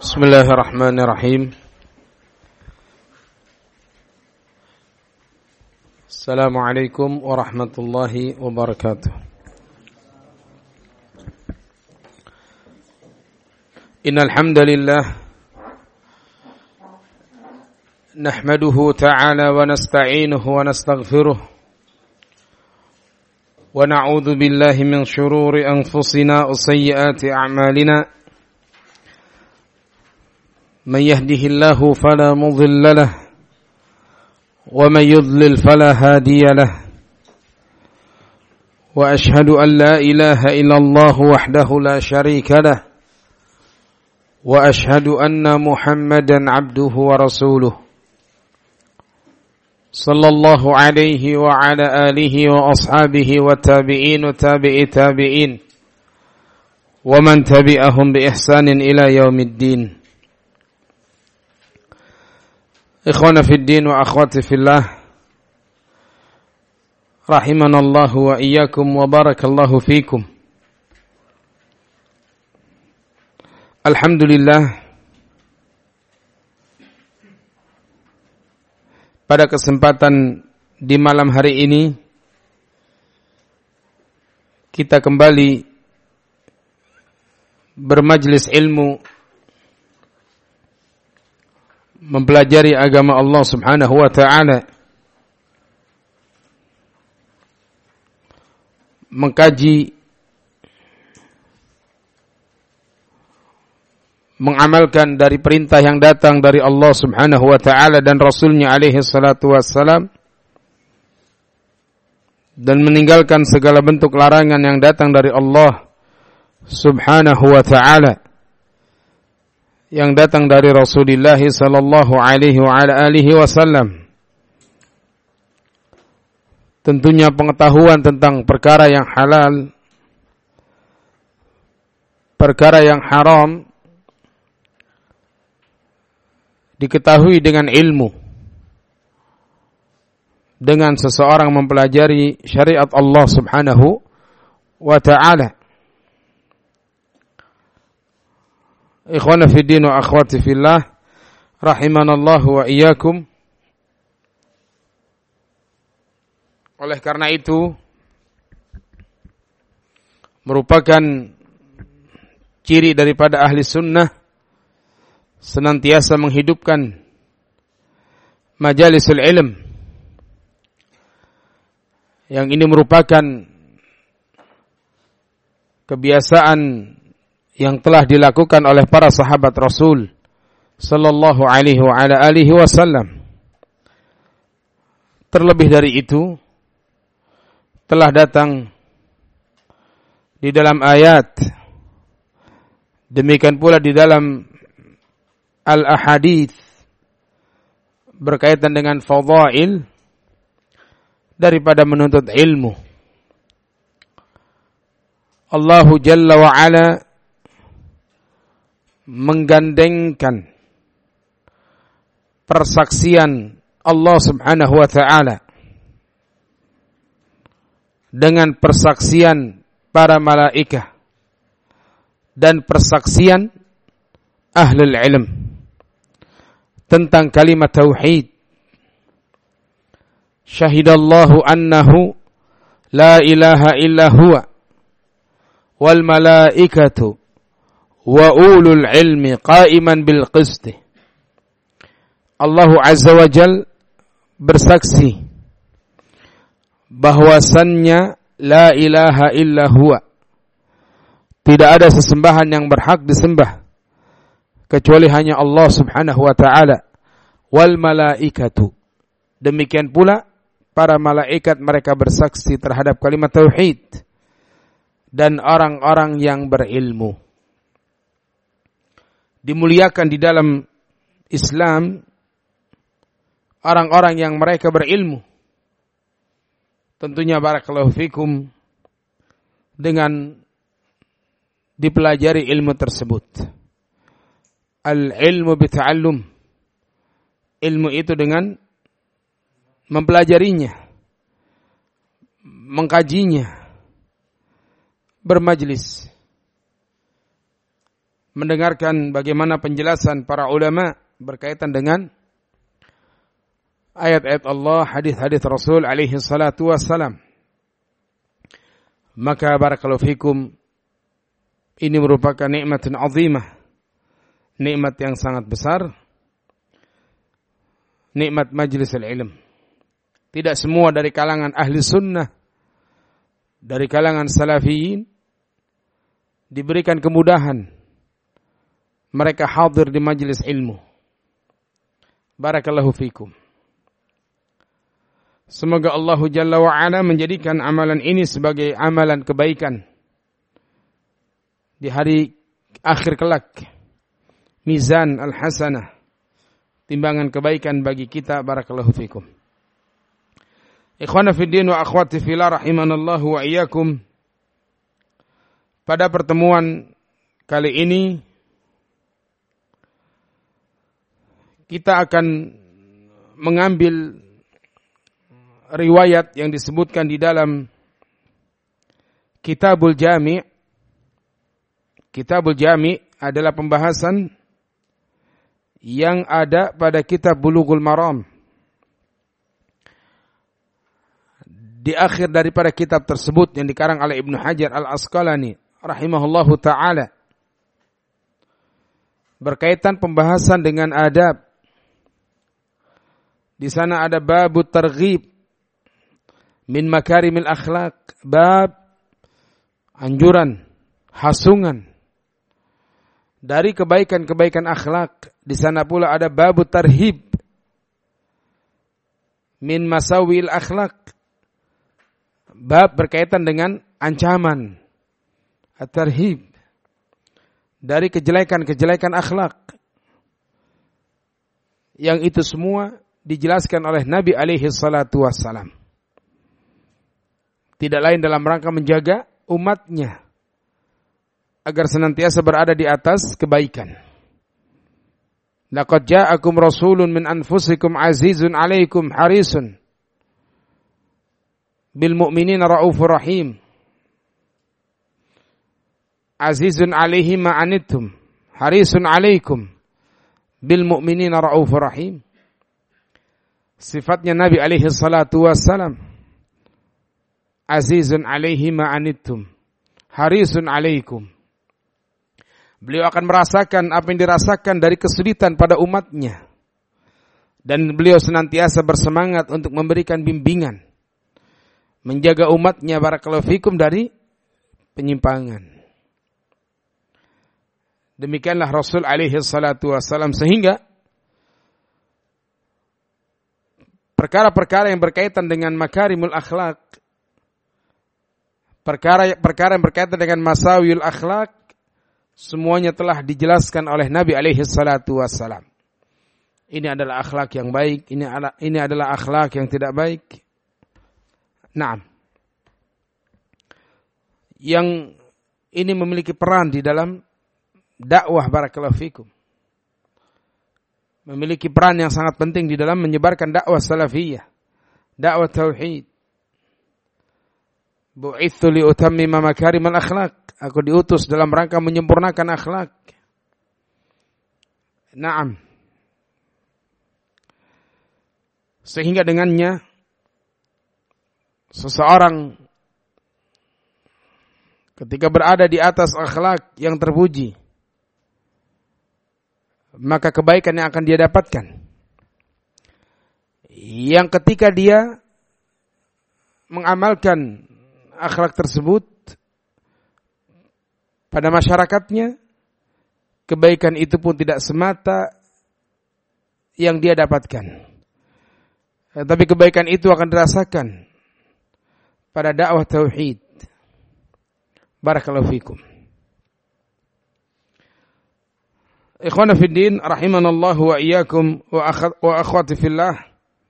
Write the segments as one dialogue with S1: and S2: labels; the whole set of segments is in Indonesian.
S1: Bismillahirrahmanirrahim. Assalamualaikum warahmatullahi wabarakatuh. Innal hamdalillah nahmaduhu ta'ala wa nasta'inuhu wa nastaghfiruh wa na'udzu billahi min shururi anfusina wa sayyiati a'malina. من يهده الله فلا مضل له ومن يضلل فلا هادي له وأشهد أن لا إله إلا الله وحده لا شريك له وأشهد أن محمدا عبده ورسوله صلى الله عليه وعلى آله وأصحابه والتابعين وتابعي تابعين ومن تبعهم بإحسان إلى يوم الدين. Ikhwana fid din wa akhwati fillah, rahimanallahu wa iyyakum wa barakallahu fikum. Alhamdulillah, pada kesempatan di malam hari ini kita kembali bermajlis ilmu, mempelajari agama Allah Subhanahu wa ta'ala, mengkaji, mengamalkan dari perintah yang datang dari Allah Subhanahu wa ta'ala dan Rasulnya alaihi salatu wassalam, dan meninggalkan segala bentuk larangan yang datang dari Allah Subhanahu wa ta'ala, yang datang dari Rasulullah sallallahu alaihi wa ala alihi wasallam. Tentunya pengetahuan tentang perkara yang halal, perkara yang haram diketahui dengan ilmu, dengan seseorang mempelajari syariat Allah Subhanahu wa ta'ala. Ikhwana fi din wa akhwati fillah, rahimanallahu wa iyyakum. Oleh karena itu, merupakan ciri daripada ahli sunnah senantiasa menghidupkan majalisul ilm, yang ini merupakan kebiasaan yang telah dilakukan oleh para sahabat Rasul sallallahu alaihi wa ala alihi wasallam. Terlebih dari itu, telah datang di dalam ayat, demikian pula di dalam al-ahadits berkaitan dengan fadhail daripada menuntut ilmu. Allah Jalla wa Ala menggandengkan persaksian Allah Subhanahu wa ta'ala dengan persaksian para malaikah dan persaksian ahlul ilm tentang kalimat tauhid. Syahidallahu annahu la ilaha illa huwa wal malaikatu wa ulul ilmi qa'iman bil qisti. Allah Azza wa Jal bersaksi bahwasannya la ilaha illa huwa, tidak ada sesembahan yang berhak disembah kecuali hanya Allah Subhanahu wa ta'ala, wal malaikatu, demikian pula para malaikat mereka bersaksi terhadap kalimat tauhid, dan orang-orang yang berilmu. Dimuliakan di dalam Islam orang-orang yang mereka berilmu. Tentunya barakallahu fikum dengan dipelajari ilmu tersebut. Al-ilmu bita'allum, ilmu itu dengan mempelajarinya, mengkajinya, bermajlis, mendengarkan bagaimana penjelasan para ulama berkaitan dengan ayat-ayat Allah, hadis-hadis Rasul alaihi salatu wassalam. Maka barakallahu fikum, ini merupakan nikmatun azimah, nikmat yang sangat besar, nikmat majlisul ilm. Tidak semua dari kalangan ahli sunnah, dari kalangan salafiyin diberikan kemudahan mereka hadir di majlis ilmu. Barakallahu fikum. Semoga Allah Jalla wa'ala menjadikan amalan ini sebagai amalan kebaikan di hari akhir kelak. Mizan al-hasanah, timbangan kebaikan bagi kita. Barakallahu fikum. Ikhwana fiddin wa akhwati fillah rahimanallahu wa iyyakum. Pada pertemuan kali ini kita akan mengambil riwayat yang disebutkan di dalam Kitabul Jami'. Kitabul Jami' adalah pembahasan yang ada pada kitab Bulughul Maram. Di akhir daripada kitab tersebut yang dikarang oleh Ibnu Hajar Al-Asqalani rahimahullahu ta'ala, berkaitan pembahasan dengan adab. Di sana ada babut targhib min makarimil akhlak, bab anjuran, hasungan dari kebaikan-kebaikan akhlak. Di sana pula ada babut tarhib min masawil akhlak, bab berkaitan dengan ancaman, at-tarhib dari kejelekan-kejelekan akhlak. Yang itu semua dijelaskan oleh Nabi alaihi salatu wassalam. Tidak lain dalam rangka menjaga umatnya agar senantiasa berada di atas kebaikan. Laqad ja'akum rasulun min anfusikum azizun 'alaikum harisun bil mu'minina raufur rahim. Azizun 'alaihi ma anittum harisun 'alaikum bil mu'minina raufur rahim. Sifatnya Nabi alaihi salatu wassalam, azizun alaihi ma'anittum, harisun alaikum. Beliau akan merasakan apa yang dirasakan dari kesulitan pada umatnya. Dan beliau senantiasa bersemangat untuk memberikan bimbingan, menjaga umatnya barakallahu fikum dari penyimpangan. Demikianlah Rasul alaihi salatu wassalam, sehingga perkara-perkara yang berkaitan dengan makarimul akhlak, perkara yang berkaitan dengan masawiul akhlak, semuanya telah dijelaskan oleh Nabi alaihi salatu wassalam. Ini adalah akhlak yang baik, ini adalah akhlak yang tidak baik. Naam. Yang ini memiliki peran di dalam dakwah barakallahu fikum. Memiliki peran yang sangat penting di dalam menyebarkan dakwah salafiyah, dakwah tauhid. Bu'itsu li utammima makarimal akhlak. Aku diutus dalam rangka menyempurnakan akhlak. Naam. Sehingga dengannya seseorang ketika berada di atas akhlak yang terpuji, maka kebaikan yang akan dia dapatkan. Yang ketika dia mengamalkan akhlak tersebut pada masyarakatnya, kebaikan itu pun tidak semata yang dia dapatkan, tapi kebaikan itu akan dirasakan pada dakwah tauhid. Barakallahu fikum. Ikhwana fiddin rahimanallahu wa iyyakum wa akhwati fillah.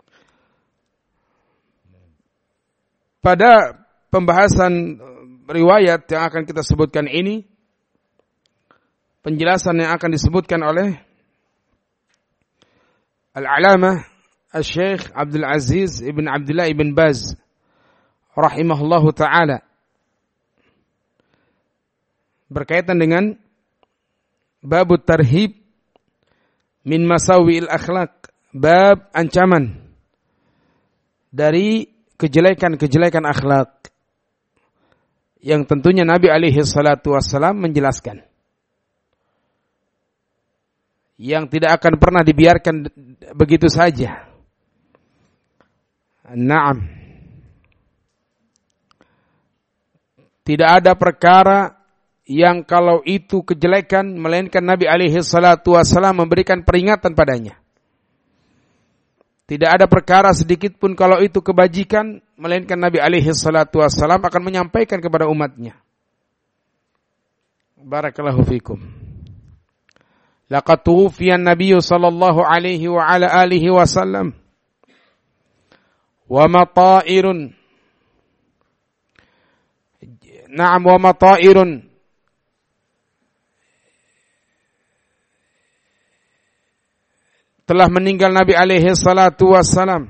S1: Pada pembahasan riwayat yang akan kita sebutkan ini, penjelasan yang akan disebutkan oleh Al-Alamah Al-Syekh Abdul Aziz ibn Abdullah ibn Baz rahimahullahu ta'ala, berkaitan dengan babut tarhib min masawi'il akhlaq, bab ancaman dari kejelekan-kejelekan akhlak yang tentunya Nabi alaihi salatu wassalam menjelaskan, yang tidak akan pernah dibiarkan begitu saja. Naam. Tidak ada perkara yang kalau itu kejelekan melainkan Nabi alaihi salatu wassalam memberikan peringatan padanya. Tidak ada perkara sedikit pun kalau itu kebajikan melainkan Nabi alaihi salatu wassalam akan menyampaikan kepada umatnya. Barakallahu fikum. Laqad tuwfiya an-nabiy sallallahu alaihi wa ala alihi wasallam wa mata'irun. Na'am, wa mata'irun telah meninggal Nabi alaihi salatu wassalam,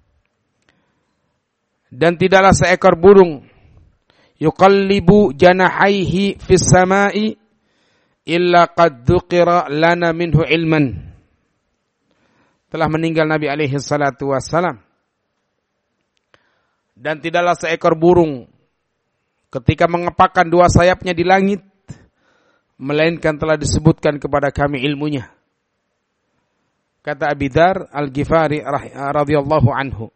S1: dan tidaklah seekor burung yuqallibu janahaihi fis samai illa qad dzukira lana minhu ilman. Telah meninggal Nabi alaihi salatu wassalam, dan tidaklah seekor burung ketika mengepakkan dua sayapnya di langit melainkan telah disebutkan kepada kami ilmunya. Kata Abi Dzar Al-Ghifari radhiyallahu anhu.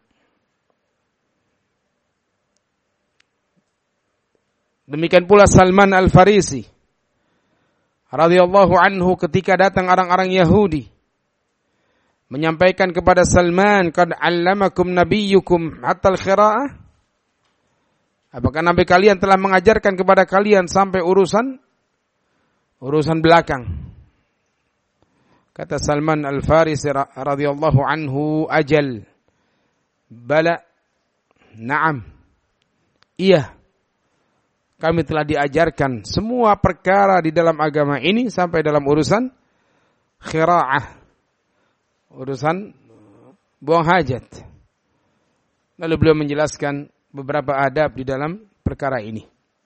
S1: Demikian pula Salman Al-Farisi radhiyallahu anhu ketika datang orang-orang Yahudi menyampaikan kepada Salman, "Qad 'allamakum nabiyyukum hatta al-qira'ah?" Apakah nabi kalian telah mengajarkan kepada kalian sampai urusan belakang? Kata Salman Al-Farisi radhiyallahu anhu, "Ajal." Bala. Naam. Iya. Kami telah diajarkan semua perkara di dalam agama ini sampai dalam urusan khira'ah. Urusan buang hajat. Lalu beliau menjelaskan beberapa adab di dalam perkara ini.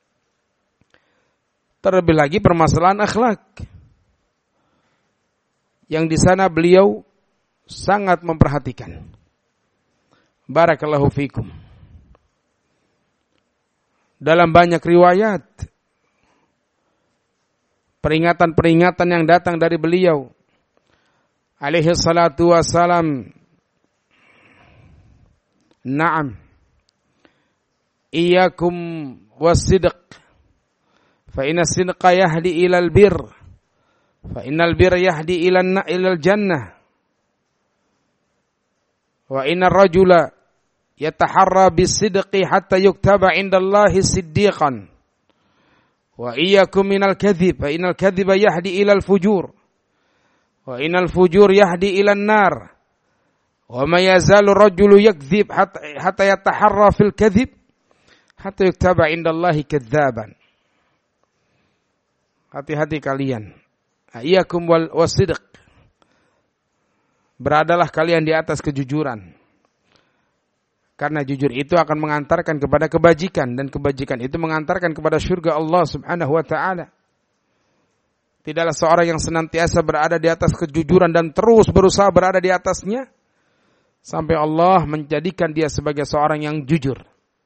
S1: Terlebih lagi permasalahan akhlak, yang di sana beliau sangat memperhatikan. Barakallahu fikum. Dalam banyak riwayat, peringatan-peringatan yang datang dari beliau alaihi salatu wassalam. Naam. Iyyakum was-sidq. Fa inna as-sidqa yahdi ila al-birr. Fa innal birra yahdi ila al-jannah. Wa inna ar-rajula yataharra bis-sidqi hatta yuktaba 'inda Allahi siddiqan. Wa iyyakum minal kadhib, fa innal kadhiba yahdi ila al-fujur. Wa innal fujur yahdi ila an-nar. Wa ma yazalu ar-rajulu yakdhib hatta yataharra fil kadhib hatta yuktaba 'inda Allahi kadzaban. Hati-hati kalian. Iyyakum was-sidq. Beradalah kalian di atas kejujuran. Karena jujur itu akan mengantarkan kepada kebajikan, dan kebajikan itu mengantarkan kepada surga Allah Subhanahu wa taala. Tidaklah seorang yang senantiasa berada di atas kejujuran dan terus berusaha berada di atasnya sampai Allah menjadikan dia sebagai seorang yang jujur.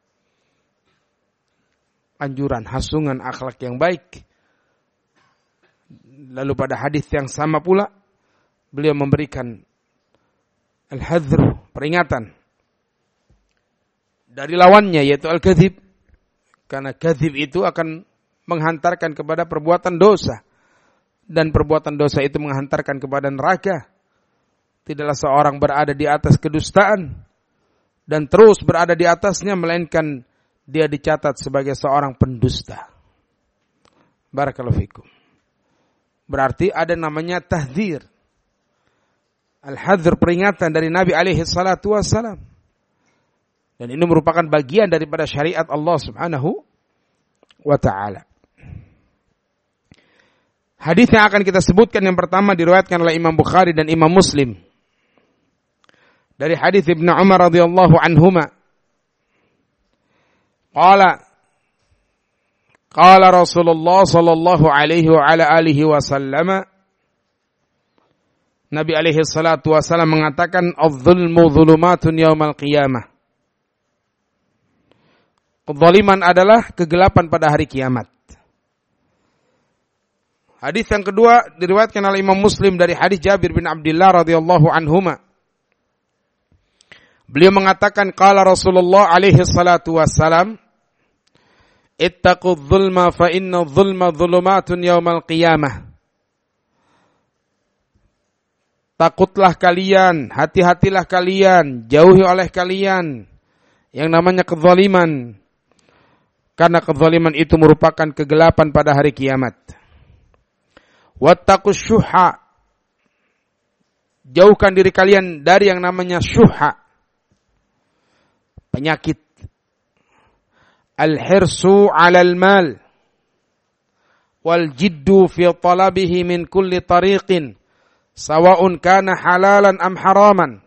S1: Anjuran, hasungan akhlak yang baik. Lalu pada hadis yang sama pula beliau memberikan al-hadzr, peringatan dari lawannya, yaitu al-kadzib. Karena kadzib itu akan menghantarkan kepada perbuatan dosa, dan perbuatan dosa itu menghantarkan kepada neraka. Tidaklah seorang berada di atas kedustaan dan terus berada di atasnya melainkan dia dicatat sebagai seorang pendusta. Barakallahu fikum. Berarti ada namanya tahdzir. Al-hadzr, peringatan dari Nabi alaihi salatu wassalam. Dan ini merupakan bagian daripada syariat Allah Subhanahu wa ta'ala. Hadis yang akan kita sebutkan yang pertama diriwayatkan oleh Imam Bukhari dan Imam Muslim. Dari hadis Ibnu Umar radhiyallahu anhuma. Qala Rasulullah sallallahu alaihi wa ala alihi wasallam, Nabi alaihi salatu wasallam mengatakan adz-dzulmu dzulumatun yaumal qiyamah. Kezaliman adalah kegelapan pada hari kiamat. Hadis yang kedua diriwayatkan oleh Imam Muslim dari hadis Jabir bin Abdullah radhiyallahu anhuma. Beliau mengatakan qala Rasulullah alaihi salatu wassalam, ittaqudz dzulma fa inna dzulma dzulumatun yaumal qiyamah. Takutlah kalian, hati-hatilah kalian, jauhi oleh kalian yang namanya kezaliman. Karena kezaliman itu merupakan kegelapan pada hari kiamat. Wattaqus syuha. Jauhkan diri kalian dari yang namanya syuha. Penyakit. Al-hirsu 'alal mal. Wal jiddu fi talabihi min kulli tariqin. Sawa'un kana halalan am haraman.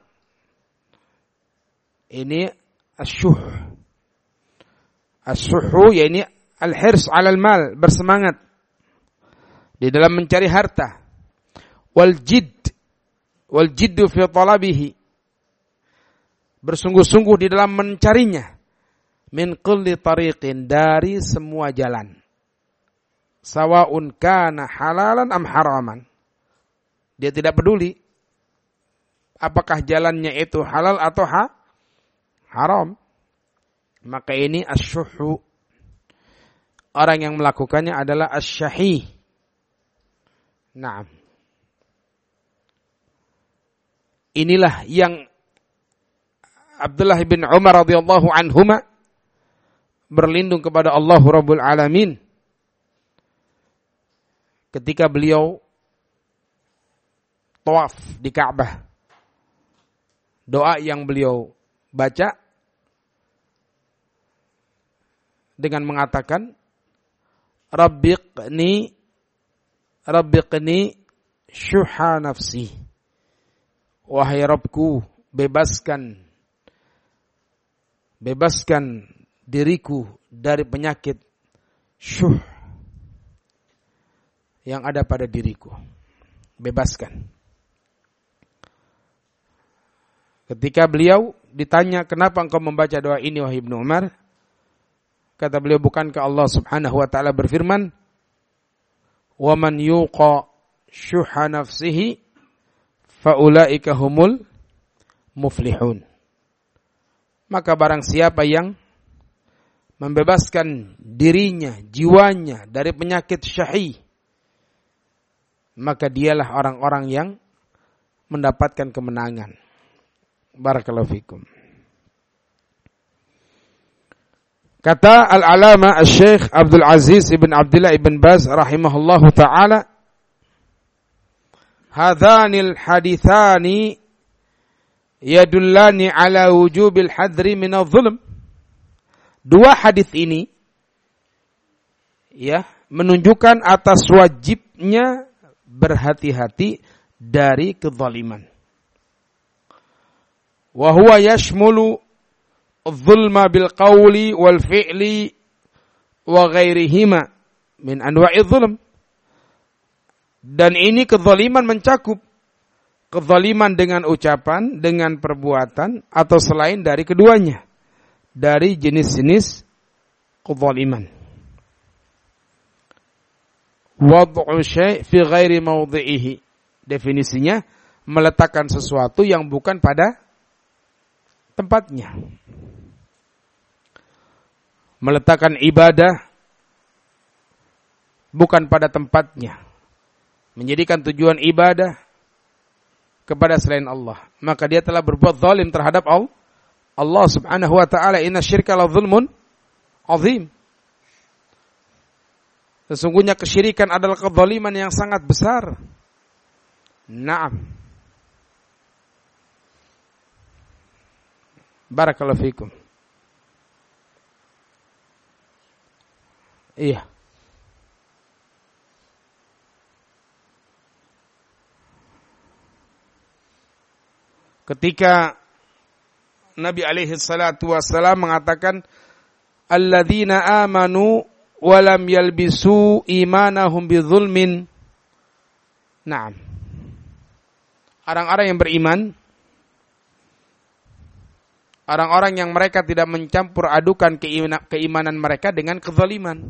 S1: Ini asyuh. As-suhu yakni al-hirs 'alal mal, bersemangat di dalam mencari harta. Wal jiddu fi talabihi, bersungguh-sungguh di dalam mencarinya. Min kulli tariqin, dari semua jalan. Sawa'un kana halalan am haraman. Dia tidak peduli apakah jalannya itu halal atau haram. Maka ini asyuhu. Orang yang melakukannya adalah asyahi. Naam. Inilah yang Abdullah bin Umar radhiyallahu anhuma berlindung kepada Allah Rabbul Alamin ketika beliau tawaf di Ka'bah. Doa yang beliau baca dengan mengatakan Rabbiqni syuha nafsi. Wahai Rabbku, bebaskan diriku dari penyakit syuh yang ada pada diriku. Bebaskan. Ketika beliau ditanya, kenapa engkau membaca doa ini wahai Ibnu Umar? Kata beliau, bukankah Allah Subhanahu wa taala berfirman, "Wa man yuqa syuha nafsihi fa ulaika humul muflihun." Maka barang siapa yang membebaskan dirinya, jiwanya dari penyakit syahih, maka dialah orang-orang yang mendapatkan kemenangan. Barakallahu fikum. Kata Al-Alama Al-Syekh Abdul Aziz ibn Abdullah ibn Baz rahimahullahu ta'ala, hadhanil hadithani yadullani ala wujubil hadri minadh dhulm. Dua hadis ini ya menunjukkan atas wajibnya berhati-hati dari kezaliman. Wa huwa yashmulu الظلم بالقول والفعل وغيرهما من أنواع الظلم. Dan ini kezaliman mencakup kezaliman dengan ucapan, dengan perbuatan, atau selain dari keduanya, dari jenis-jenis kezaliman. Wad'u syai' fi ghairi mawdhi'ihi. Definisinya, meletakkan sesuatu yang bukan pada tempatnya. Meletakkan ibadah bukan pada tempatnya. Menjadikan tujuan ibadah kepada selain Allah. Maka dia telah berbuat zalim terhadap Allah Subhanahu wa ta'ala. Inna syirka la zulmun azim. Sesungguhnya kesyirikan adalah kezaliman yang sangat besar. Naam. Barakallahu fikum. Iya. Ketika Nabi alaihi salatu wassalam mengatakan alladzina amanu wa lam yalbisu imanahum bidzulmin. Naam. orang-orang yang beriman, orang-orang yang mereka tidak mencampur adukan keimanan mereka dengan kezaliman.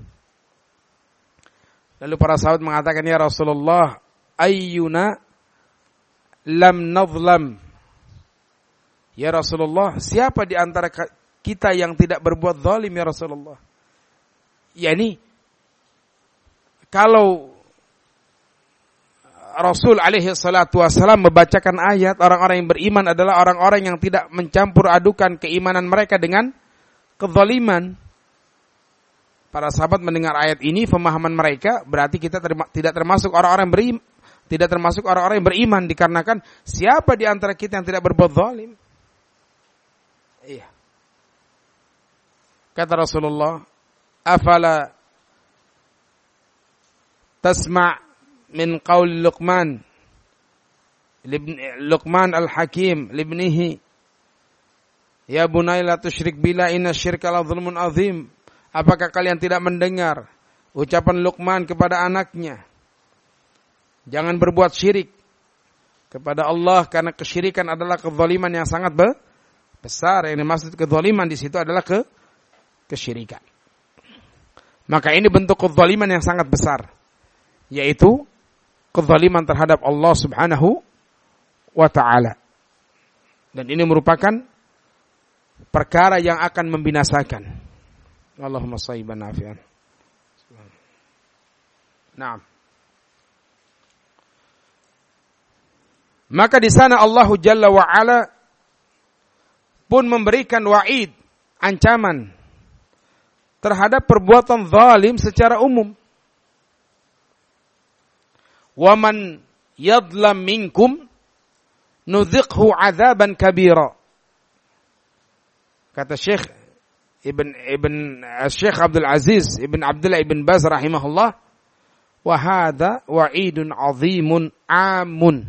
S1: Lalu para sahabat mengatakan, ya Rasulullah, ayyuna lam nadhlam. Ya Rasulullah, siapa di antara kita yang tidak berbuat zalim ya Rasulullah? Yani kalau Rasul alaihi salatu wasallam membacakan ayat, orang-orang yang beriman adalah orang-orang yang tidak mencampur adukan keimanan mereka dengan kezaliman. Para sahabat mendengar ayat ini, pemahaman mereka berarti kita tidak termasuk orang-orang yang beriman, tidak termasuk orang-orang yang beriman, dikarenakan siapa di antara kita yang tidak berbuat zalim? Iya. Kata Rasulullah, afala tasma' min qaul Luqman al-Hakim libnihi ya bunayya la tusyrik billah inna syirka la dzulmun azim. Apakah kalian tidak mendengar ucapan Luqman kepada anaknya, jangan berbuat syirik kepada Allah karena kesyirikan adalah kezaliman yang sangat besar. Yang dimaksud kezaliman di situ adalah kesyirikan. Maka ini bentuk kezaliman yang sangat besar, yaitu kezaliman terhadap Allah Subhanahu wa ta'ala. Dan ini merupakan perkara yang akan membinasakan. Allahumma shayban nafi'an. Naam. Maka di sana Allah Jalla wa Ala pun memberikan wa'id, ancaman terhadap perbuatan zalim secara umum. Wa man yadlam minkum nudhiqhu 'adzaban kabira. Kata Syekh Syekh Abdul Aziz Ibn Abdullah Ibn Baz rahimahullah, wa hadza wa'idun 'azimun 'amun.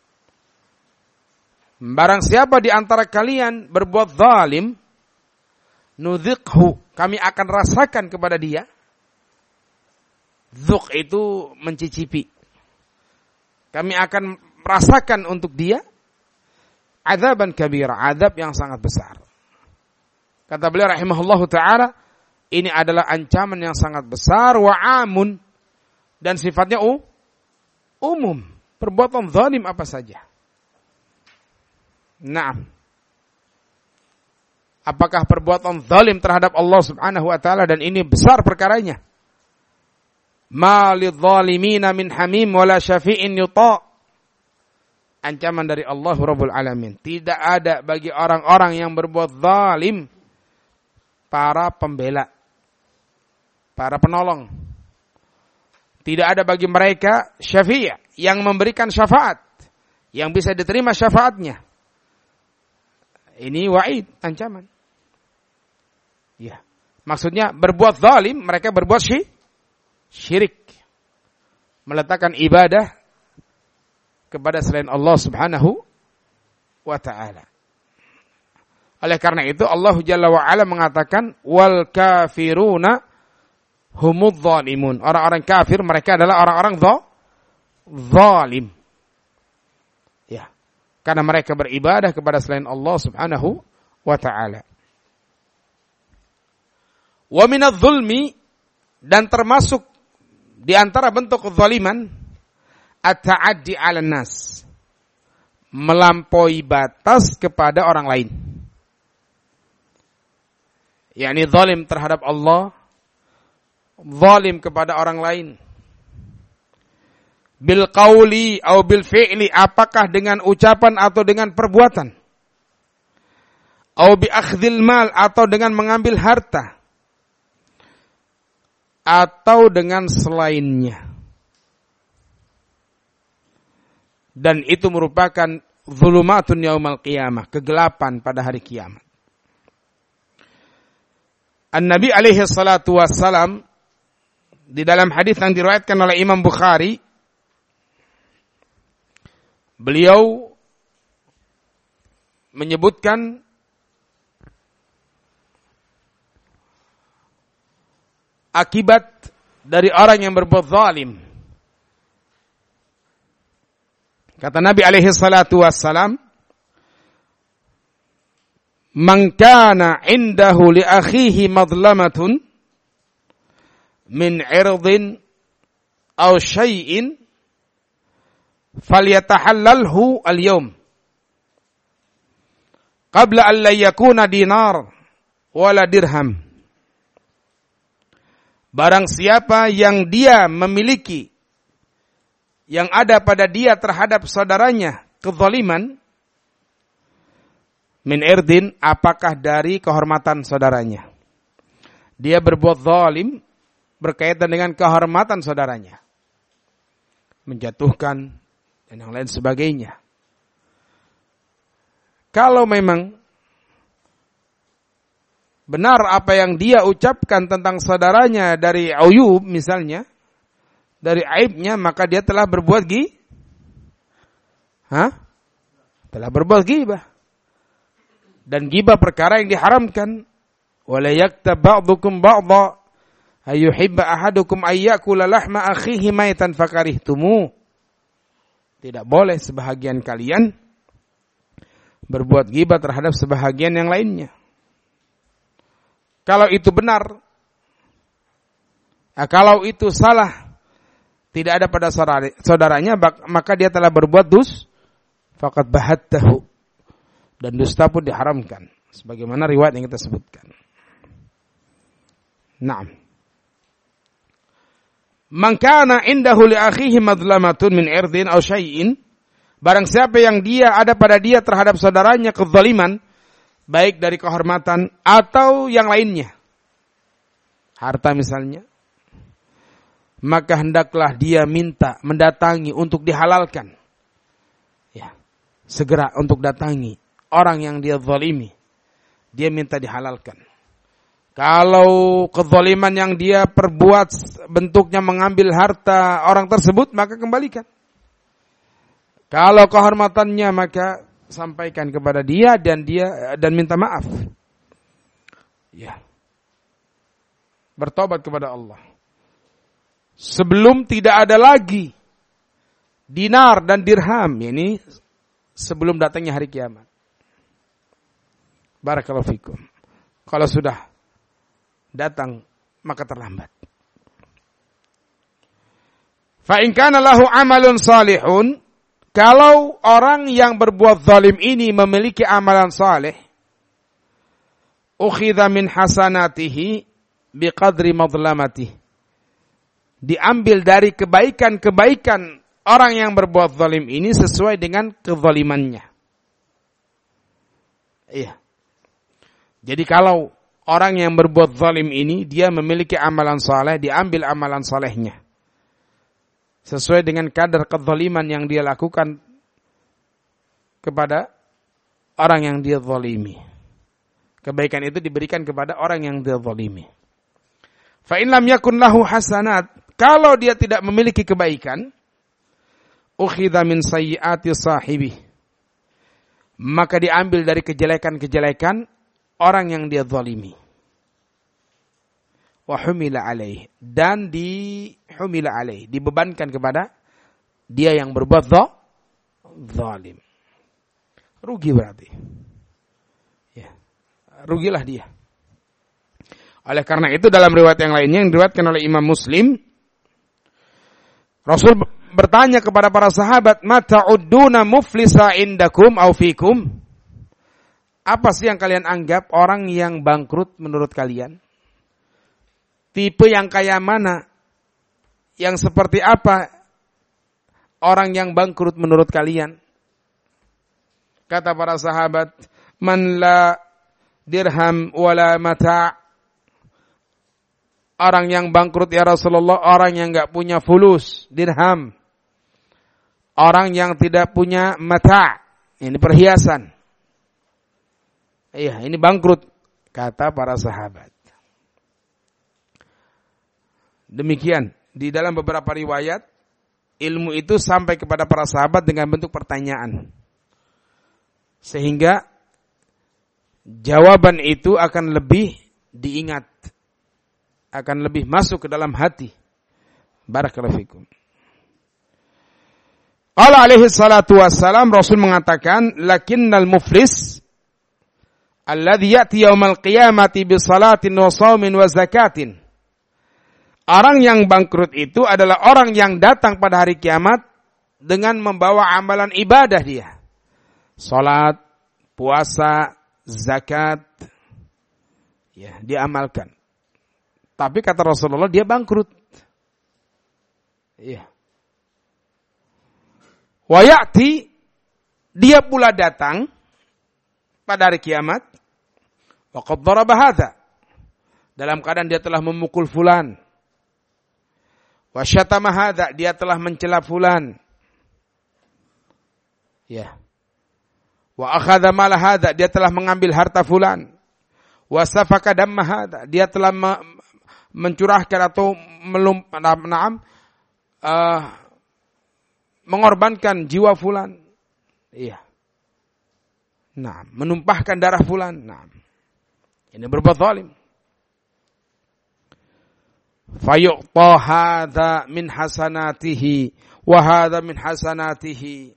S1: Barang siapa di antara kalian berbuat zalim, nudhiqhu, kami akan rasakan kepada dia. Dzuk itu mencicipi. Kami akan rasakan untuk dia adzaban kabira, azab yang sangat besar. Kata beliau rahimahullahu ta'ala, ini adalah ancaman yang sangat besar, wa amun, dan sifatnya umum. Perbuatan zalim apa saja. Naam. Apakah perbuatan zalim terhadap Allah Subhanahu wa ta'ala, dan ini besar perkaranya. Ma lidh-dhalimina min hamim wala syafi'in yuta'. Ancaman dari Allah Rabbul Alamin. Tidak ada bagi orang-orang yang berbuat zalim para pembela, para penolong. Tidak ada bagi mereka syafi' yang memberikan syafaat, yang bisa diterima syafaatnya. Ini wa'id, ancaman. Ya. Maksudnya berbuat zalim, mereka berbuat syirik. Meletakkan ibadah kepada selain Allah Subhanahu wa ta'ala. Oleh karena itu Allah Jalla wa Ala mengatakan wal kafiruna humudz zalimun. Orang-orang kafir mereka adalah orang-orang zalim. Ya. Karena mereka beribadah kepada selain Allah Subhanahu wa ta'ala. Wa minadz zulmi, dan termasuk di antara bentuk kezaliman at-ta'addi 'alan nas, melampaui batas kepada orang lain. yakni zalim terhadap Allah, zalim kepada orang lain. Bil qauli atau bil fi'li, apakah dengan ucapan atau dengan perbuatan. Au bi akhdhil mal, atau dengan mengambil harta. Atau dengan selainnya. Dan itu merupakan zulumatun yaumal qiyamah, kegelapan pada hari kiamat. An-Nabi alaihi salatu wassalam di dalam hadis yang diriwayatkan oleh Imam Bukhari, beliau menyebutkan akibat dari orang yang berbuat zalim. Kata Nabi alaihi salatu wassalam, "Man kana indahu li akhihi madlamatun min 'irdin aw syai'in falyatahallalhu al-yawm qabla an la yakuna dinar wala dirham." Barang siapa yang dia memiliki, yang ada pada dia terhadap saudaranya kezaliman, min irdin, apakah dari kehormatan saudaranya. Dia berbuat zalim berkaitan dengan kehormatan saudaranya, menjatuhkan dan yang lain sebagainya. Kalau memang benar apa yang dia ucapkan tentang saudaranya dari uyub misalnya, dari aibnya, maka dia telah berbuat telah berbuat ghibah. Dan ghibah perkara yang diharamkan. Wala yaktab ba'dukum ba'dha ayyuhibba ahadukum ayyakula lahma akhihi maitan fakarihtumu. Tidak boleh sebahagian kalian berbuat ghibah terhadap sebahagian yang lainnya. Kalau itu benar, kalau itu salah, tidak ada pada saudaranya, maka dia telah berbuat faqad bahattahu, dan dusta pun diharamkan, sebagaimana riwayat yang kita sebutkan. Naam. Man kana indahu li akhihi madlamatun min irdin aw syai'in, barang siapa yang dia ada pada dia terhadap saudaranya kezaliman, baik dari kehormatan atau yang lainnya, harta misalnya, maka hendaklah dia mendatangi untuk dihalalkan. Ya, segera untuk datangi orang yang dia zalimi, dia minta dihalalkan. Kalau kezaliman yang dia perbuat bentuknya mengambil harta orang tersebut, maka kembalikan. Kalau kehormatannya, maka sampaikan kepada dia dan minta maaf. Ya. Bertobat kepada Allah. Sebelum tidak ada lagi dinar dan dirham, ini sebelum datangnya hari kiamat. Barakallahu fikum. Kalau sudah datang, maka terlambat. Fa in kana lahu amalun salihun, kalau orang yang berbuat zalim ini memiliki amalan saleh, ukhidha min hasanatihi biqadri madlamatihi, diambil dari kebaikan-kebaikan orang yang berbuat zalim ini sesuai dengan kezalimannya. Iya. Jadi kalau orang yang berbuat zalim ini, dia memiliki amalan saleh, diambil amalan salehnya sesuai dengan kadar kezaliman yang dia lakukan kepada orang yang dia zalimi. Kebaikan itu diberikan kepada orang yang dia zalimi. Fa in lam yakun lahu hasanat, kalau dia tidak memiliki kebaikan, ukhidha min sayyiati sahibi, maka diambil dari kejelekan-kejelekan orang yang dia zalimi. Wa humila alaih, dan humila alaih, dibebankan kepada dia yang berbuat zalim. Rugi berarti. Ya. Rugilah dia. Oleh karena itu dalam riwayat yang lainnya yang diriwayatkan oleh Imam Muslim, Rasul bertanya kepada para sahabat, "Mata udduna muflisa indakum aw fikum?" Apa sih yang kalian anggap orang yang bangkrut menurut kalian? Tipe yang kayak mana? Yang seperti apa orang yang bangkrut menurut kalian? Kata para sahabat, "Man la dirham wala mata'." Orang yang bangkrut ya Rasulullah, orang yang enggak punya fulus, dirham. Orang yang tidak punya mata', ini perhiasan. Iya, ini bangkrut, kata para sahabat. Demikian, di dalam beberapa riwayat, ilmu itu sampai kepada para sahabat dengan bentuk pertanyaan. Sehingga jawaban itu akan lebih diingat, akan lebih masuk ke dalam hati. Barakallahu fikum. Qala alaihi salatu wassalam, Rasul mengatakan, lakinnal muflis alladhi ya'ti yaumal qiyamati bi salatin wa shaumin wa zakatin. Orang yang bangkrut itu adalah orang yang datang pada hari kiamat dengan membawa amalan ibadah dia. Salat, puasa, zakat, ya, dia amalkan. Tapi kata Rasulullah dia bangkrut. Iya. Wa ya'ti, dia pula datang pada hari kiamat, wa qad daraba hadza, dalam keadaan dia telah memukul fulan. Wa syatama hadza, dia telah mencela fulan. Ya. Wa akhadha mal hadza, dia telah mengambil harta fulan. Wa safaka damma hadza, dia telah mencurahkan atau mengorbankan jiwa fulan. Iya. Nah, menumpahkan darah fulan. Nah, ini berbuat zalim. Fayu'ta hadza min hasanatihi wa hadza min hasanatihi.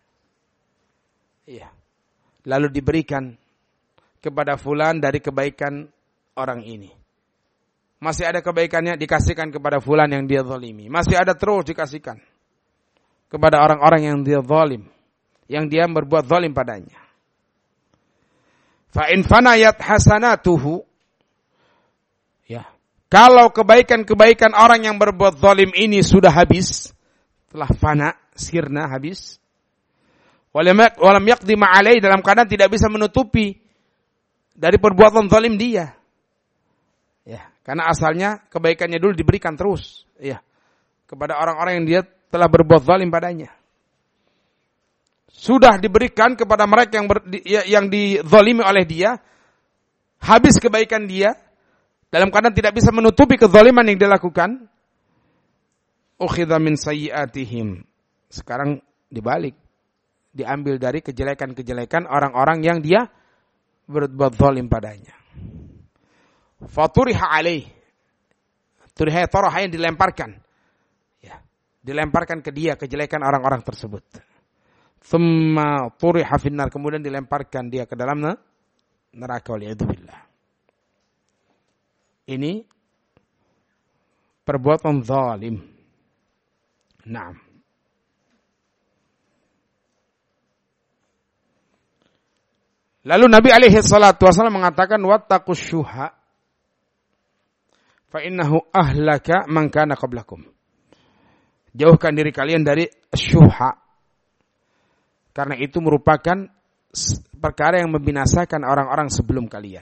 S1: Iya. Lalu diberikan kepada fulan dari kebaikan orang ini. Masih ada kebaikannya dikasihkan kepada fulan yang dia zalimi. Masih ada terus dikasihkan kepada orang-orang yang dia zalim, yang dia berbuat zalim padanya. Fa in fanayat hasanatuhu, ya, kalau kebaikan-kebaikan orang yang berbuat zalim ini sudah habis, telah fana, sirna, habis, walam yaqdi ma alai, dalam keadaan tidak bisa menutupi dari perbuatan zalim dia. Ya, karena asalnya kebaikannya dulu diberikan terus, ya, kepada orang-orang yang dia telah berbuat zalim padanya. Sudah diberikan kepada mereka yang dizalimi oleh dia, habis kebaikan dia, dalam keadaan tidak bisa menutupi kezaliman yang dia lakukan. Ukhidha min sayyi'atihim. Sekarang dibalik, diambil dari kejelekan-kejelekan orang-orang yang dia berbuat zalim padanya. Faturiha alaih. Turiha taraha, yang dilemparkan. Dilemparkan ke dia kejelekan orang-orang tersebut. Thumma turiha finnar, kemudian dilemparkan dia ke dalam neraka, waliyadzubillah. Ini perbuatan zalim. Naam. Lalu Nabi alaihi salatu wasallam mengatakan, wattaqus syuha fa innahu ahlaka man kana qablakum. Jauhkan diri kalian dari syuha, karena itu merupakan perkara yang membinasakan orang-orang sebelum kalian.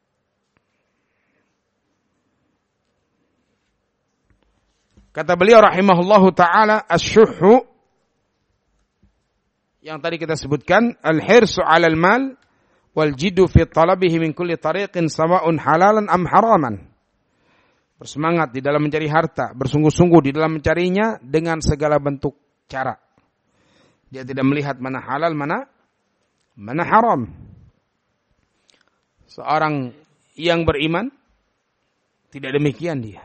S1: Kata beliau rahimahullahu ta'ala, asyuhu, yang tadi kita sebutkan, al-hirsu 'alal mal wal jiddu fi talabihi min kulli tariqin sawa'un halalan am haraman. Bersemangat di dalam mencari harta, bersungguh-sungguh di dalam mencarinya dengan segala bentuk cara. Dia tidak melihat mana halal, mana haram. Seorang yang beriman tidak demikian dia.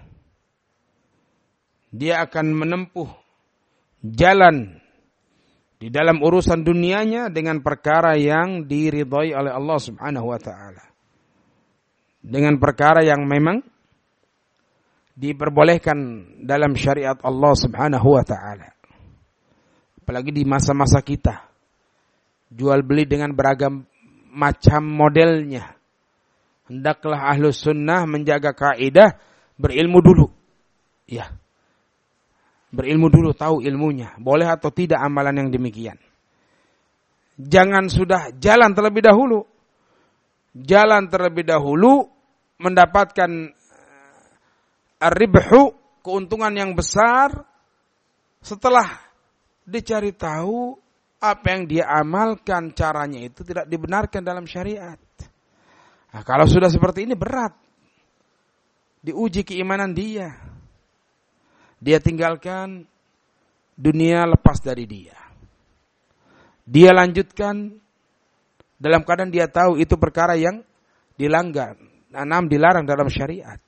S1: Dia akan menempuh jalan di dalam urusan dunianya dengan perkara yang diridhai oleh Allah Subhanahu wa taala. Dengan perkara yang memang diperbolehkan dalam syariat Allah Subhanahu wa taala. Apalagi di masa-masa kita. Jual beli dengan beragam macam modelnya. Hendaklah ahlus sunnah menjaga kaidah berilmu dulu. Ya. Berilmu dulu, tahu ilmunya. Boleh atau tidak amalan yang demikian. Jangan sudah jalan terlebih dahulu. Jalan terlebih dahulu mendapatkan ar-ribhu, keuntungan yang besar, setelah dicari tahu apa yang dia amalkan, caranya itu tidak dibenarkan dalam syariat. Nah, kalau sudah seperti ini berat. Diuji keimanan dia. Dia tinggalkan dunia, lepas dari dia. Dia lanjutkan dalam keadaan dia tahu itu perkara yang dilanggar, dilarang dalam syariat.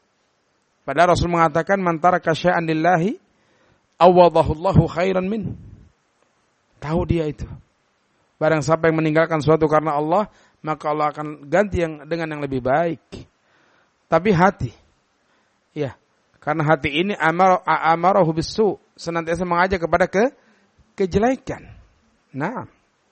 S1: Padahal Rasul mengatakan, man taraka syai'an lillahi awadahullahu khairan min. Tahu dia itu. Barang siapa yang meninggalkan suatu karena Allah, maka Allah akan ganti dengan yang lebih baik. Tapi hati, ya, karena hati ini amarahu bisu, senantiasa mengajak kepada kejelekan. Nah,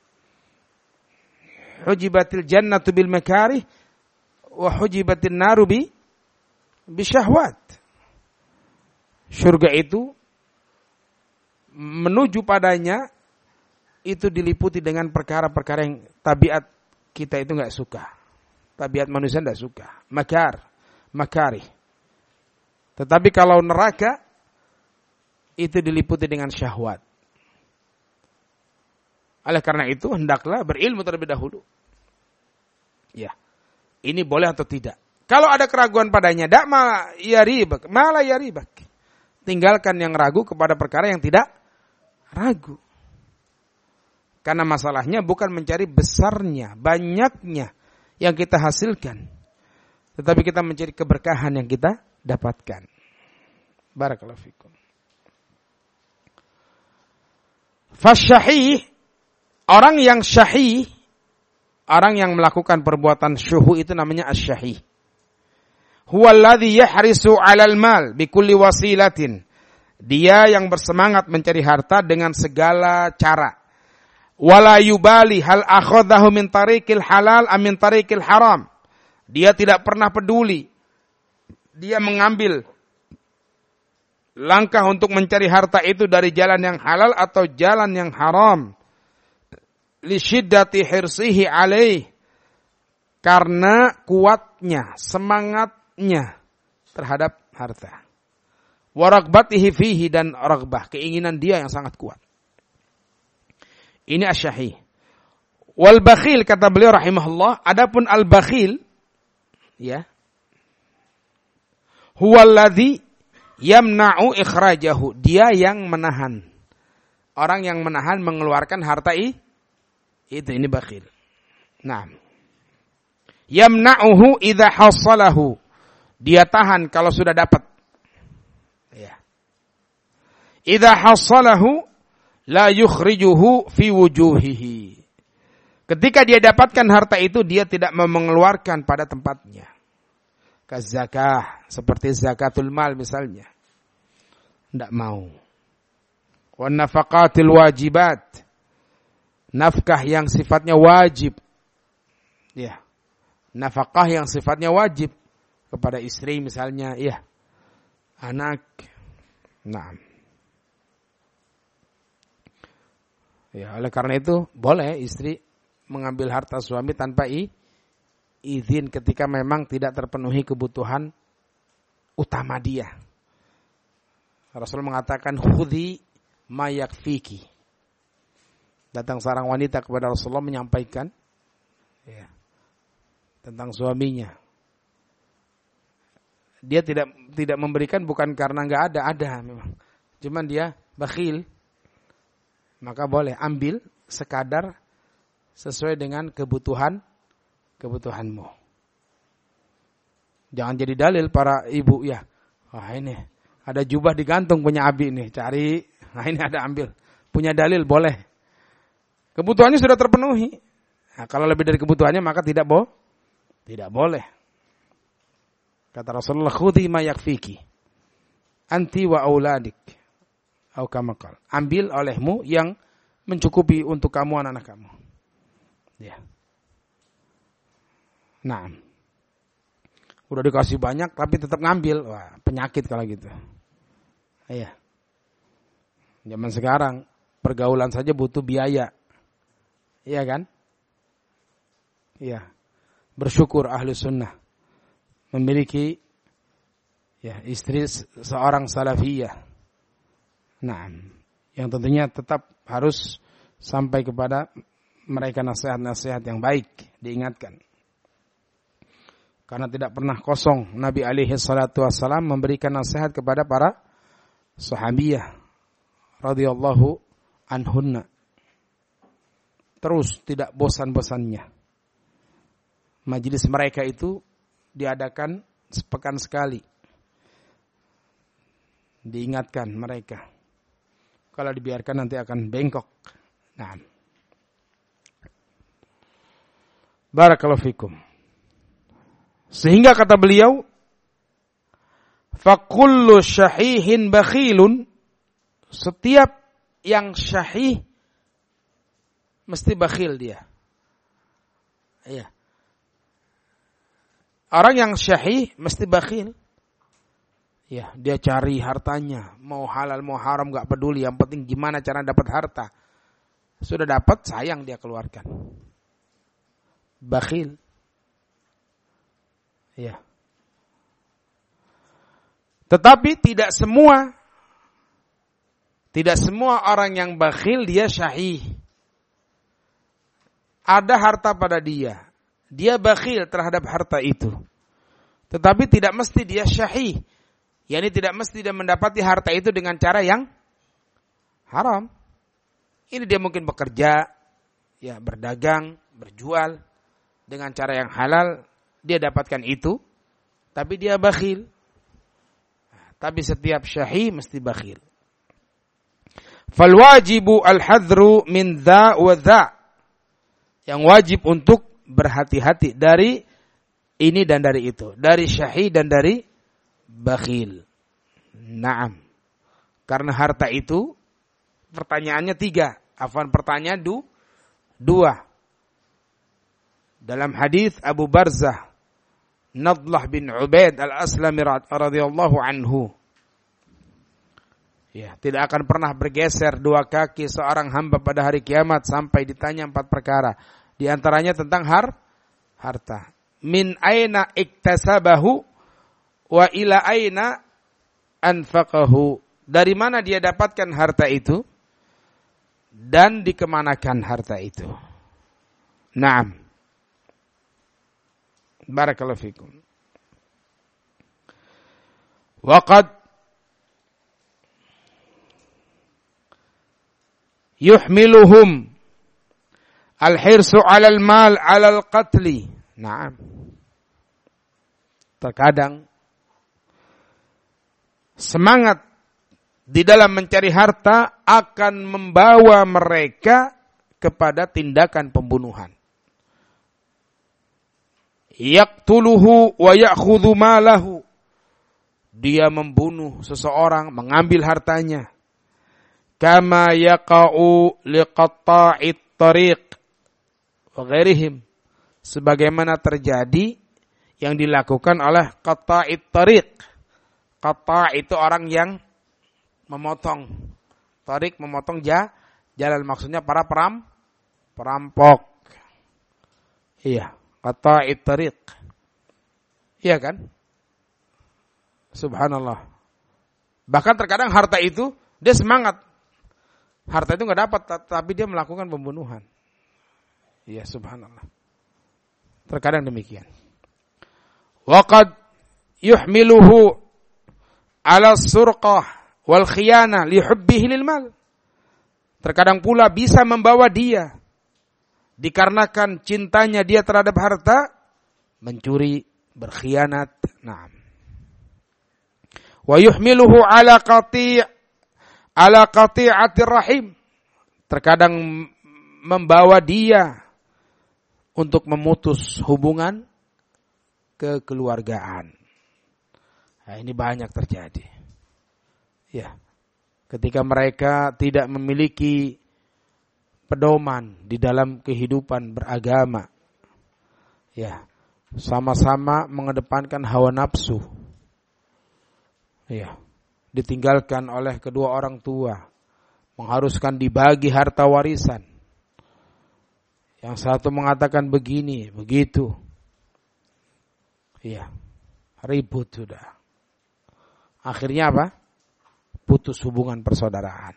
S1: hujibatil jannatu bil makarih wa hujibatin naru bisyahwat. Surga itu menuju padanya itu diliputi dengan perkara-perkara yang tabiat kita itu enggak suka. Tabiat manusia enggak suka. Makari. Tetapi kalau neraka itu diliputi dengan syahwat. Oleh karena itu hendaklah berilmu terlebih dahulu. Ya. Ini boleh atau tidak. Kalau ada keraguan padanya, malah ya ribak. Tinggalkan yang ragu kepada perkara yang tidak ragu. Karena masalahnya bukan mencari besarnya, banyaknya yang kita hasilkan. Tetapi kita mencari keberkahan yang kita dapatkan. Barakallahu fikum. Fasyahih, orang yang syahih, orang yang melakukan perbuatan syuhu itu namanya asyahih. Huwallazi yahrisu 'alal mal bikulli wasilatin. Dia yang bersemangat mencari harta dengan segala cara. Wala yubali hal akhadhahu min tariqil halal am min tariqil haram. Dia tidak pernah peduli. Dia mengambil langkah untuk mencari harta itu dari jalan yang halal atau jalan yang haram. Li syiddati hirsihi alaih. Karena kuatnya, semangatnya terhadap harta. Wa raghbatihi fihi, dan raghbah, keinginan dia yang sangat kuat. Ini asyahih. Wal bakhil, kata beliau rahimahullah, adapun al bakhil, ya, huwallazi yamna'u ikhrajahu, dia yang menahan. Orang yang menahan mengeluarkan harta itu, ini bakhil. Nah, yamna'uhu idza hasalahu, dia tahan kalau sudah dapat. Ya. Idza hasalahu la yukhrijuhu fi wujuhihi. Ketika dia dapatkan harta itu, dia tidak mau mengeluarkan pada tempatnya. Kazakah, seperti zakatul mal misalnya. Tidak mau. Wa nafaqatil wajibat. Nafkah yang sifatnya wajib. Ya. Nafkah yang sifatnya wajib. Kepada istri misalnya, ya. Anak. Naam. Ya, oleh karena itu boleh istri mengambil harta suami tanpa izin ketika memang tidak terpenuhi kebutuhan utama dia. Rasul mengatakan khudhi ma yakfiki. Datang seorang wanita kepada Rasulullah menyampaikan ya, tentang suaminya. Dia tidak memberikan bukan karena enggak ada memang. Cuman dia bakhil. Maka boleh ambil sekadar sesuai dengan kebutuhanmu. Jangan jadi dalil para ibu ya. Wah ini ada jubah digantung punya abi nih, cari. Nah ini ada ambil. Punya dalil boleh. Kebutuhannya sudah terpenuhi. Nah, kalau lebih dari kebutuhannya maka tidak boleh. Kata Rasulullah, khudhi ma yakfiki. Anti wa auladik. Ambil olehmu yang mencukupi untuk kamu anak-anak kamu. Ya. Nah, udah dikasih banyak tapi tetap ngambil, wah penyakit kalau gitu. Iya. Zaman sekarang pergaulan saja butuh biaya, iya kan? Iya. Bersyukur ahli sunnah memiliki ya istri seorang salafiyah. Nah, yang tentunya tetap harus sampai kepada mereka nasihat-nasihat yang baik diingatkan. Karena tidak pernah kosong Nabi alaihi salatu wassalam memberikan nasihat kepada para sahabiyah radhiyallahu anhunna. Terus tidak bosan-bosannya. Majelis mereka itu diadakan sepekan sekali. Diingatkan mereka. Kalau dibiarkan nanti akan bengkok. Nah. Barakallahu fikum. Sehingga kata beliau, fakullu syahihin bakhilun, setiap yang syahih mesti bakhil dia. Iya. Orang yang syahih mesti bakhil. Ya, dia cari hartanya, mau halal mau haram gak peduli, yang penting gimana cara dapat harta. Sudah dapat, sayang dia keluarkan. Bakhil. Ya. Tetapi tidak semua orang yang bakhil dia syahih. Ada harta pada dia. Dia bakhil terhadap harta itu. Tetapi tidak mesti dia syahih. Yani tidak mesti dia mendapati harta itu dengan cara yang haram. Ini dia mungkin bekerja, ya berdagang, berjual dengan cara yang halal, dia dapatkan itu, tapi dia bakhil. Tapi setiap syahih mesti bakhil. Fal wajibu al-hadru min dha wa dha. Yang wajib untuk berhati-hati dari ini dan dari itu, dari syahih dan dari bakhil. Naam. Karena harta itu pertanyaannya 3. Afwan, pertanyaan 2. Dalam hadis Abu Barzah Nadlah bin Ubaid al-Aslami radhiyallahu anhu. Ya, tidak akan pernah bergeser 2 kaki seorang hamba pada hari kiamat sampai ditanya 4 perkara. Di antaranya tentang harta. Min aina iktasabahu wa ila aina anfaqahu. Dari mana dia dapatkan harta itu dan dikemanakan harta itu. Naam. Barakallahu fikum. Waqad yuhmiluhum al-hirsu 'alal mal 'alal qatli. Naam. Terkadang semangat di dalam mencari harta akan membawa mereka kepada tindakan pembunuhan. Yaqtuluhu wa ya'khudhu malahu. Dia membunuh seseorang, mengambil hartanya. Kama yaqa'u liqatta'it tariq wa ghairihim. Sebagaimana terjadi yang dilakukan oleh qatta'it tariq. Qatta' itu orang yang memotong. Tariq memotong jalan, maksudnya para perampok. Iya, qatta'it tariq. Iya kan? Subhanallah. Bahkan terkadang harta itu dia semangat. Harta itu enggak dapat, tapi dia melakukan pembunuhan. Iya, subhanallah. Terkadang demikian. Waqad yuhmiluhu ala surqah wal khiyana li hubbihi lil mal. Terkadang pula bisa membawa dia dikarenakan cintanya dia terhadap harta mencuri, berkhianat. Naam. Wa yuhmiluhu ala qati'atir rahim. Terkadang membawa dia untuk memutus hubungan kekeluargaan. Nah, ini banyak terjadi. Ya. Ketika mereka tidak memiliki pedoman di dalam kehidupan beragama. Ya. Sama-sama mengedepankan hawa nafsu. Ya. Ditinggalkan oleh kedua orang tua. Mengharuskan dibagi harta warisan. Yang satu mengatakan begini, begitu. Iya. Ribut sudah. Akhirnya apa? Putus hubungan persaudaraan.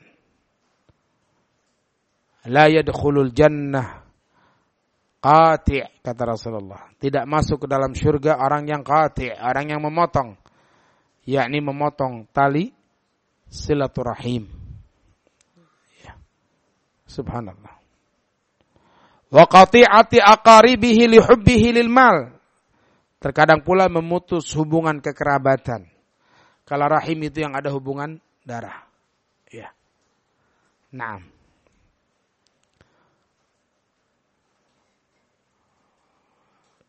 S1: La yadkhulul jannah qati', kata Rasulullah. Tidak masuk ke dalam surga orang yang qati', orang yang memotong. Yakni memotong tali silaturahim. Ya. Subhanallah. Wa qati'ati aqaribihi li hubbihi lil mal. Terkadang pula memutus hubungan kekerabatan. Kalau rahim itu yang ada hubungan darah. Ya. Naam.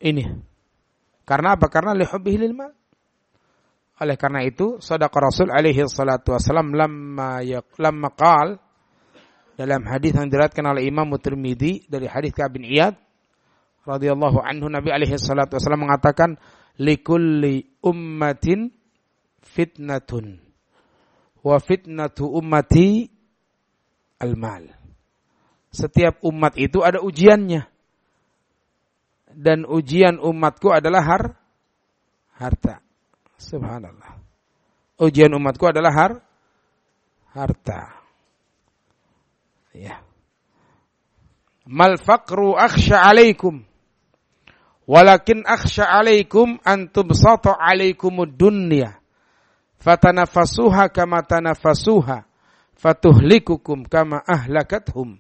S1: ini. Karena apa? Karena li hubbihi lil mal. Oleh karena itu, sadaqa Rasul alaihi salatu wasallam lamma qala dalam hadis yang diriwayatkan oleh Imam Tirmidzi dari hadis Ka'ab bin Iyad radhiyallahu anhu, Nabi alaihi salatu wasallam mengatakan likulli ummatin fitnatun wa fitnatu ummati al-mal. Setiap umat itu ada ujiannya. Dan ujian umatku adalah harta. Subhanallah. Ujian umatku adalah harta. Ya. Mal faqru akhsha alaikum. Walakin akhsha alaikum an tubsata alaikumud dunya. Fatanafasuha kama tanafasuha. Fatuhlikukum kama ahlakathum.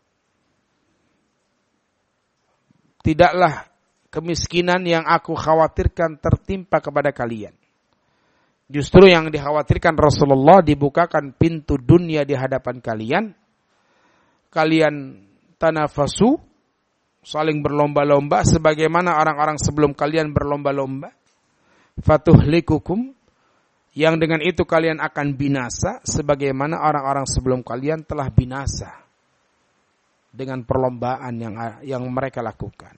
S1: Tidaklah kemiskinan yang aku khawatirkan tertimpa kepada kalian. Justru yang dikhawatirkan Rasulullah, dibukakan pintu dunia di hadapan kalian. Kalian tanafasu, saling berlomba-lomba sebagaimana orang-orang sebelum kalian berlomba-lomba. Fatuhlikukum, yang dengan itu kalian akan binasa sebagaimana orang-orang sebelum kalian telah binasa dengan perlombaan yang mereka lakukan.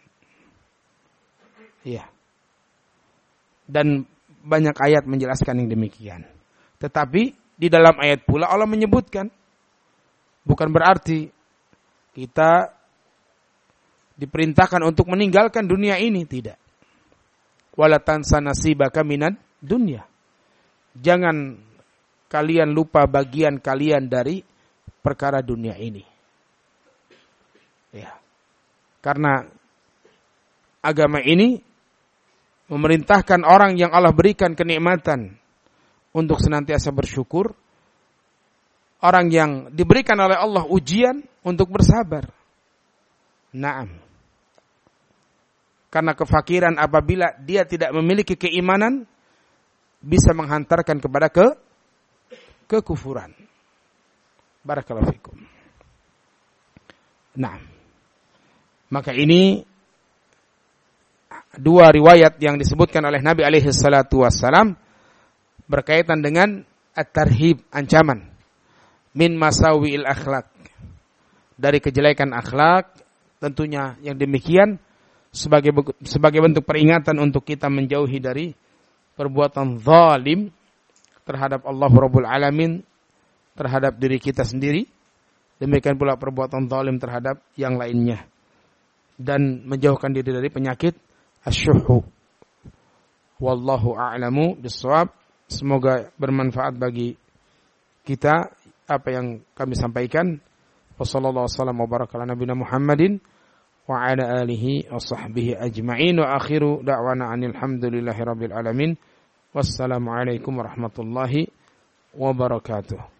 S1: Ya. Dan banyak ayat menjelaskan yang demikian. Tetapi di dalam ayat pula Allah menyebutkan, bukan berarti kita diperintahkan untuk meninggalkan dunia ini, tidak. Wala tansa nasibaka minad dunya. Jangan kalian lupa bagian kalian dari perkara dunia ini. Ya. Karena agama ini memerintahkan orang yang Allah berikan kenikmatan untuk senantiasa bersyukur. Orang yang diberikan oleh Allah ujian untuk bersabar. Naam. Karena kefakiran apabila dia tidak memiliki keimanan bisa menghantarkan kepada kekufuran. Barakallahu fikum. Naam. Maka ini dua riwayat yang disebutkan oleh Nabi alaihi salatu wassalam berkaitan dengan at-tarhib, ancaman min masawi'il akhlak, dari kejelekan akhlak. Tentunya yang demikian sebagai bentuk peringatan untuk kita menjauhi dari perbuatan zalim terhadap Allah Rabbul Alamin, terhadap diri kita sendiri, demikian pula perbuatan zalim terhadap yang lainnya, dan menjauhkan diri dari penyakit asyuhu. Wallahu a'lamu bissawab. Semoga bermanfaat bagi kita apa yang kami sampaikan. Wassallallahu wasallam wa baraka ala nabiyina Muhammadin wa ala alihi wa sahbihi ajma'in. Wa akhiru da'wana anil hamdulillahi rabbil alamin. Wassalamu alaikum warahmatullahi wabarakatuh.